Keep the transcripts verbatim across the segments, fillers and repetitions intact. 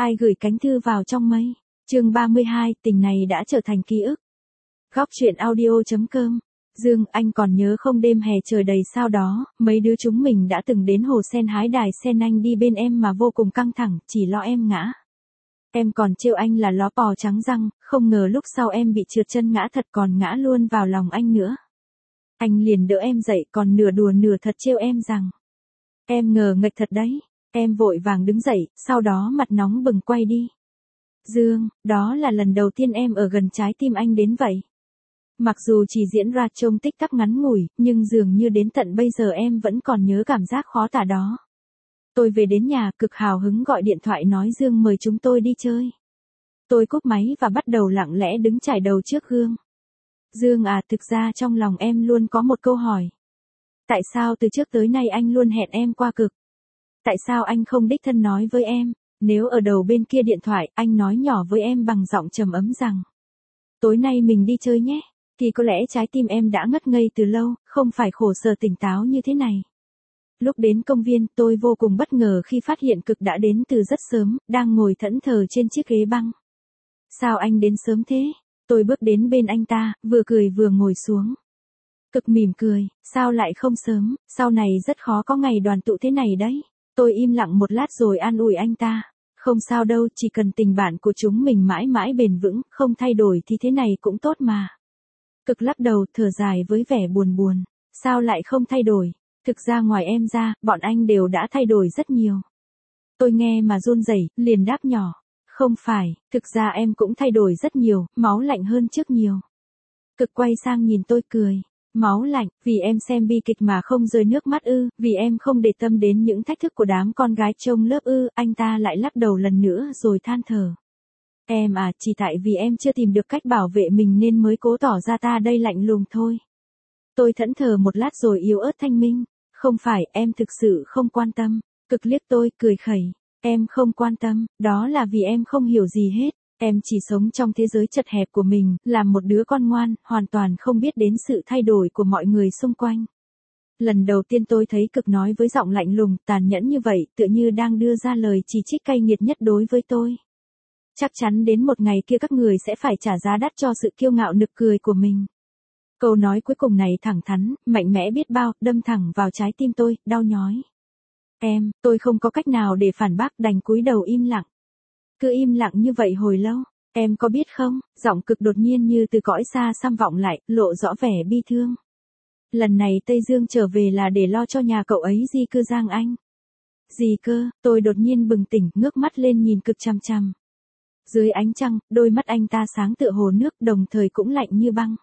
Ai gửi cánh thư vào trong mây? Chương ba mươi hai, tình này đã trở thành ký ức. Góc truyện audio chấm com. Dương, anh còn nhớ không đêm hè trời đầy sao đó, mấy đứa chúng mình đã từng đến hồ sen hái đài sen, anh đi bên em mà vô cùng căng thẳng, chỉ lo em ngã. Em còn trêu anh là ló bò trắng răng, không ngờ lúc sau em bị trượt chân ngã thật, còn ngã luôn vào lòng anh nữa. Anh liền đỡ em dậy, còn nửa đùa nửa thật trêu em rằng em ngờ nghệch thật đấy. Em vội vàng đứng dậy, sau đó mặt nóng bừng quay đi. Dương, đó là lần đầu tiên em ở gần trái tim anh đến vậy. Mặc dù chỉ diễn ra trong tích tắc ngắn ngủi, nhưng dường như đến tận bây giờ em vẫn còn nhớ cảm giác khó tả đó. Tôi về đến nhà cực hào hứng gọi điện thoại nói Dương mời chúng tôi đi chơi. Tôi cúp máy và bắt đầu lặng lẽ đứng chải đầu trước gương. Dương à, thực ra trong lòng em luôn có một câu hỏi. Tại sao từ trước tới nay anh luôn hẹn em qua cực? Tại sao anh không đích thân nói với em? Nếu ở đầu bên kia điện thoại, anh nói nhỏ với em bằng giọng trầm ấm rằng tối nay mình đi chơi nhé, thì có lẽ trái tim em đã ngất ngây từ lâu, không phải khổ sở tỉnh táo như thế này. Lúc đến công viên, tôi vô cùng bất ngờ khi phát hiện Cực đã đến từ rất sớm, đang ngồi thẫn thờ trên chiếc ghế băng. Sao anh đến sớm thế? Tôi bước đến bên anh ta, vừa cười vừa ngồi xuống. Cực mỉm cười, sao lại không sớm, sau này rất khó có ngày đoàn tụ thế này đấy. Tôi im lặng một lát rồi an ủi anh ta. Không sao đâu, chỉ cần tình bạn của chúng mình mãi mãi bền vững, không thay đổi thì thế này cũng tốt mà. Cực lắc đầu, thở dài với vẻ buồn buồn. Sao lại không thay đổi? Thực ra ngoài em ra, bọn anh đều đã thay đổi rất nhiều. Tôi nghe mà run rẩy, liền đáp nhỏ. Không phải, thực ra em cũng thay đổi rất nhiều, máu lạnh hơn trước nhiều. Cực quay sang nhìn tôi cười. Máu lạnh, vì em xem bi kịch mà không rơi nước mắt ư, vì em không để tâm đến những thách thức của đám con gái trong lớp ư, anh ta lại lắc đầu lần nữa rồi than thở. Em à, chỉ tại vì em chưa tìm được cách bảo vệ mình nên mới cố tỏ ra ta đây lạnh lùng thôi. Tôi thẫn thờ một lát rồi yếu ớt thanh minh. Không phải, em thực sự không quan tâm. Cực liếc tôi, cười khẩy. Em không quan tâm, đó là vì em không hiểu gì hết. Em chỉ sống trong thế giới chật hẹp của mình, làm một đứa con ngoan, hoàn toàn không biết đến sự thay đổi của mọi người xung quanh. Lần đầu tiên tôi thấy Cực nói với giọng lạnh lùng, tàn nhẫn như vậy, tựa như đang đưa ra lời chỉ trích cay nghiệt nhất đối với tôi. Chắc chắn đến một ngày kia các người sẽ phải trả giá đắt cho sự kiêu ngạo nực cười của mình. Câu nói cuối cùng này thẳng thắn, mạnh mẽ biết bao, đâm thẳng vào trái tim tôi, đau nhói. Em, tôi không có cách nào để phản bác, đành cúi đầu im lặng. Cứ im lặng như vậy hồi lâu, em có biết không, giọng Cực đột nhiên như từ cõi xa xăm vọng lại, lộ rõ vẻ bi thương. Lần này Tây Dương trở về là để lo cho nhà cậu ấy di cư Giang Anh. Gì cơ? Tôi đột nhiên bừng tỉnh, ngước mắt lên nhìn Cực chằm chằm. Dưới ánh trăng, đôi mắt anh ta sáng tựa hồ nước, đồng thời cũng lạnh như băng.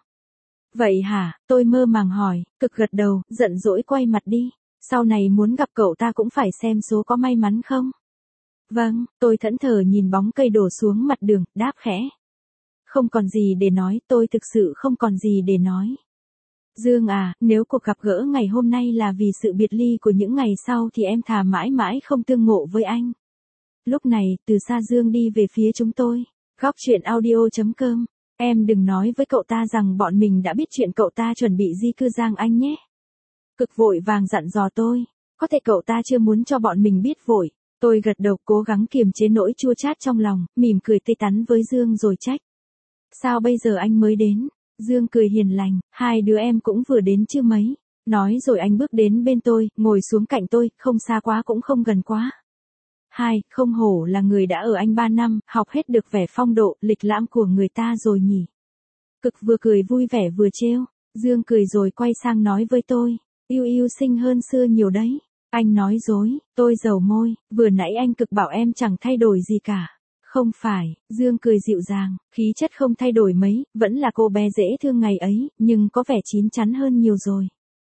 Vậy hả? Tôi mơ màng hỏi. Cực gật đầu, giận dỗi quay mặt đi. Sau này muốn gặp cậu ta cũng phải xem số có may mắn không? Vâng, tôi thẫn thờ nhìn bóng cây đổ xuống mặt đường, đáp khẽ. Không còn gì để nói, tôi thực sự không còn gì để nói. Dương à, nếu cuộc gặp gỡ ngày hôm nay là vì sự biệt ly của những ngày sau thì em thà mãi mãi không tương ngộ với anh. Lúc này, từ xa Dương đi về phía chúng tôi. Góc truyện audio chấm com. Em đừng nói với cậu ta rằng bọn mình đã biết chuyện cậu ta chuẩn bị di cư Giang Anh nhé. Cực vội vàng dặn dò tôi. Có thể cậu ta chưa muốn cho bọn mình biết vội. Tôi gật đầu cố gắng kiềm chế nỗi chua chát trong lòng, mỉm cười tươi tắn với Dương rồi trách. Sao bây giờ anh mới đến? Dương cười hiền lành, hai đứa em cũng vừa đến chứ mấy. Nói rồi anh bước đến bên tôi, ngồi xuống cạnh tôi, không xa quá cũng không gần quá. Hai, không hổ là người đã ở Anh ba năm, học hết được vẻ phong độ, lịch lãm của người ta rồi nhỉ. Cực vừa cười vui vẻ vừa trêu. Dương cười rồi quay sang nói với tôi. Yêu yêu xinh hơn xưa nhiều đấy. Anh nói dối, tôi dầu môi, vừa nãy anh Cực bảo em chẳng thay đổi gì cả. Không phải, Dương cười dịu dàng, khí chất không thay đổi mấy, vẫn là cô bé dễ thương ngày ấy, nhưng có vẻ chín chắn hơn nhiều rồi.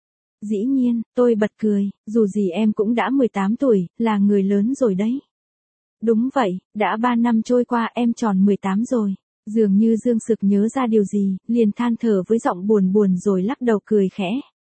Dĩ nhiên, tôi bật cười, dù gì em cũng đã mười tám tuổi, là người lớn rồi đấy. Đúng vậy, đã ba năm trôi qua em tròn mười tám rồi. Dường như Dương sực nhớ ra điều gì, liền than thở với giọng buồn buồn rồi lắc đầu cười khẽ.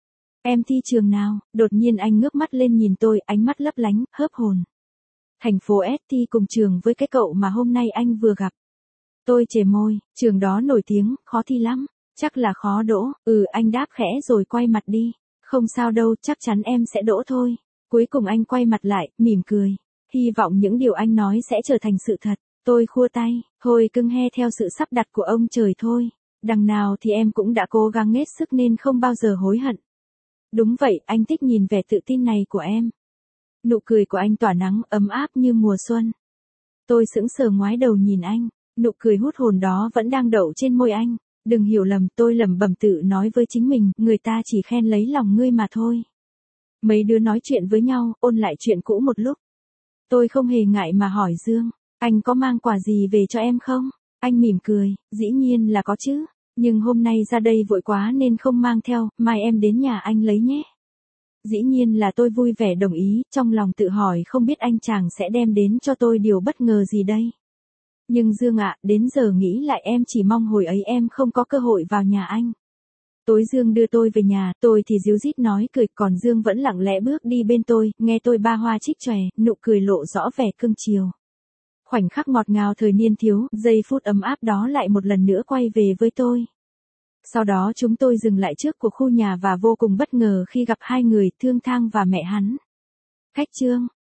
Em thi trường nào? Đột nhiên anh ngước mắt lên nhìn tôi, ánh mắt lấp lánh, hớp hồn. Thành phố S thi cùng trường với cái cậu mà hôm nay anh vừa gặp. Tôi chề môi, trường đó nổi tiếng, khó thi lắm. Chắc là khó đỗ. Ừ, anh đáp khẽ rồi quay mặt đi. Không sao đâu, chắc chắn em sẽ đỗ thôi. Cuối cùng anh quay mặt lại, mỉm cười. hy vọng những điều anh nói sẽ trở thành sự thật. Tôi khua tay, thôi cưng he theo sự sắp đặt của ông trời thôi. Đằng nào thì em cũng đã cố gắng hết sức nên không bao giờ hối hận. Đúng vậy, anh thích nhìn vẻ tự tin này của em. Nụ cười của anh tỏa nắng ấm áp như mùa xuân. Tôi sững sờ ngoái đầu nhìn anh, nụ cười hút hồn đó vẫn đang đậu trên môi anh. Đừng hiểu lầm, tôi lẩm bẩm tự nói với chính mình, người ta chỉ khen lấy lòng ngươi mà thôi. Mấy đứa nói chuyện với nhau, ôn lại chuyện cũ một lúc. Tôi không hề ngại mà hỏi Dương, anh có mang quà gì về cho em không? Anh mỉm cười, dĩ nhiên là có chứ, nhưng hôm nay ra đây vội quá nên không mang theo, mai em đến nhà anh lấy nhé. Dĩ nhiên là tôi vui vẻ đồng ý, trong lòng tự hỏi không biết anh chàng sẽ đem đến cho tôi điều bất ngờ gì đây. Nhưng Dương ạ, đến giờ nghĩ lại em chỉ mong hồi ấy em không có cơ hội vào nhà anh. Tối Dương đưa tôi về nhà, tôi thì díu dít nói cười, còn Dương vẫn lặng lẽ bước đi bên tôi, nghe tôi ba hoa trích chòe, nụ cười lộ rõ vẻ cưng chiều. Khoảnh khắc ngọt ngào thời niên thiếu, giây phút ấm áp đó lại một lần nữa quay về với tôi. Sau đó chúng tôi dừng lại trước của khu nhà và vô cùng bất ngờ khi gặp hai người, Thương Thang và mẹ hắn. Khách Trương,